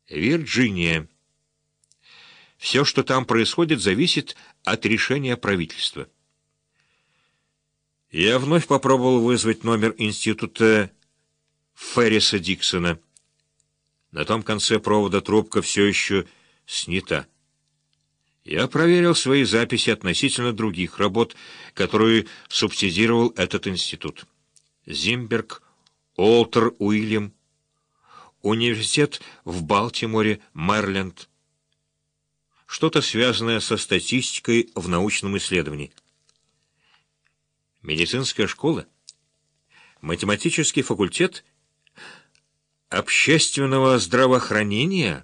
Вирджиния. Все, что там происходит, зависит от решения правительства. Я вновь попробовал вызвать номер института Ферриса Диксона. На том конце провода трубка все еще снята. Я проверил свои записи относительно других работ, которые субсидировал этот институт. Зимберг, Уолтер Уильям, университет в Балтиморе, Мэриленд. Что-то связанное со статистикой в научном исследовании. Медицинская школа, математический факультет общественного здравоохранения.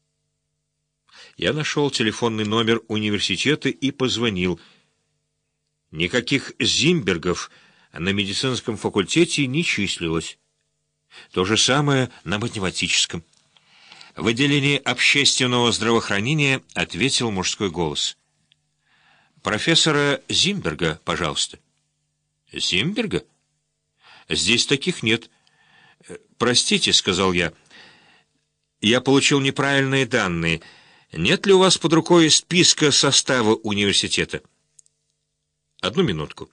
Я нашел телефонный номер университета и позвонил. Никаких Зимбергов на медицинском факультете не числилось. То же самое на математическом. В отделении общественного здравоохранения ответил мужской голос. «Профессора Зимберга, пожалуйста». «Зимберга? Здесь таких нет». «Простите», — сказал я. «Я получил неправильные данные. Нет ли у вас под рукой списка состава университета?» «Одну минутку».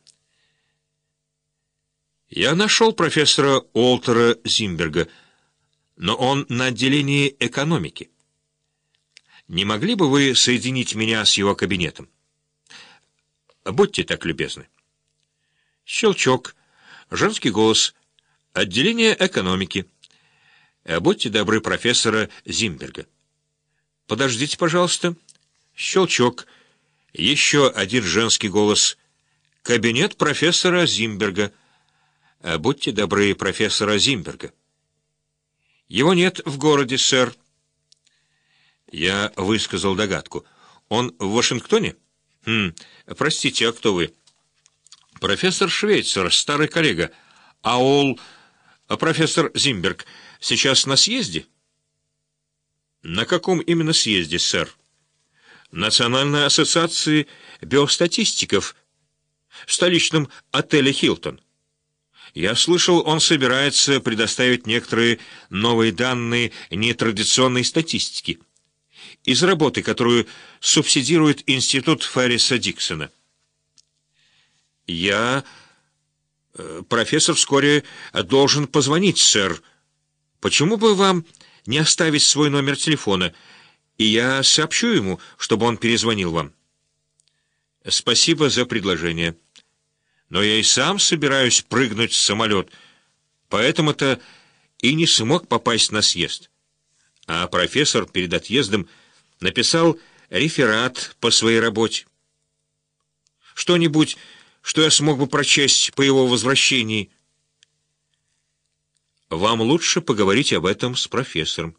Я нашел профессора Уолтера Зимберга, но он на отделении экономики. Не могли бы вы соединить меня с его кабинетом? Будьте так любезны. Щелчок. Женский голос. Отделение экономики. Будьте добры, профессора Зимберга. Подождите, пожалуйста. Щелчок. Еще один женский голос. Кабинет профессора Зимберга. Будьте добры, профессора Зимберга. Его нет в городе, сэр. Я высказал догадку. Он в Вашингтоне? Простите, а кто вы? Профессор Швейцер, старый коллега. Профессор Зимберг сейчас на съезде? На каком именно съезде, сэр? Национальной ассоциации биостатистиков в столичном отеле «Хилтон». Я слышал, он собирается предоставить некоторые новые данные нетрадиционной статистики из работы, которую субсидирует институт Ферриса Диксона. Профессор вскоре должен позвонить, сэр. Почему бы вам не оставить свой номер телефона, и я сообщу ему, чтобы он перезвонил вам? Спасибо за предложение. Но я и сам собираюсь прыгнуть в самолет, поэтому-то и не смог попасть на съезд. А профессор перед отъездом написал реферат по своей работе. Что-нибудь, что я смог бы прочесть по его возвращении. Вам лучше поговорить об этом с профессором.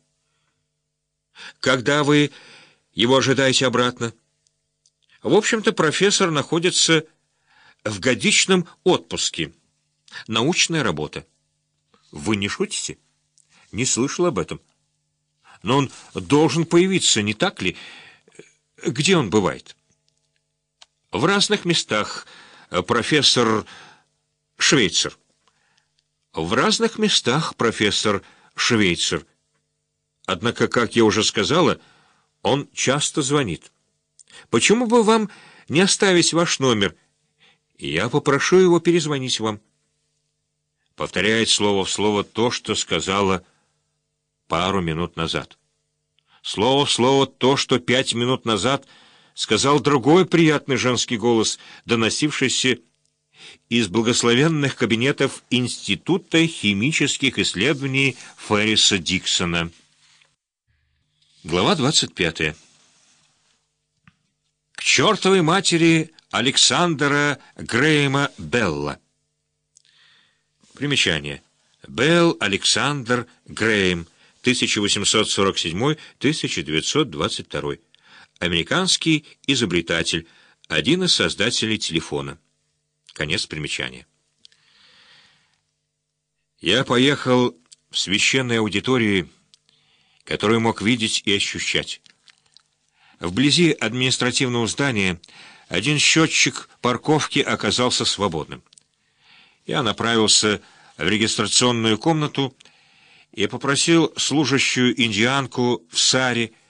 Когда вы его ожидаете обратно? В общем-то, профессор находится в годичном отпуске. Научная работа. Вы не шутите? Не слышал об этом. Но он должен появиться, не так ли? Где он бывает? В разных местах, профессор Швейцер. В разных местах, профессор Швейцер. Однако, как я уже сказала, он часто звонит. Почему бы вам не оставить ваш номер, и я попрошу его перезвонить вам? Повторяет слово в слово то, что сказала пару минут назад. Слово в слово то, что 5 минут назад сказал другой приятный женский голос, доносившийся из благословенных кабинетов Института химических исследований Ферриса Диксона. Глава 25. К чертовой матери Александра Грэема Белла. Примечание. Белл Александр Грэем, 1847-1922. Американский изобретатель, один из создателей телефона. Конец примечания. Я поехал в священной аудитории, которую мог видеть и ощущать. Вблизи административного здания один счетчик парковки оказался свободным. Я направился в регистрационную комнату Я попросил служащую индианку в саре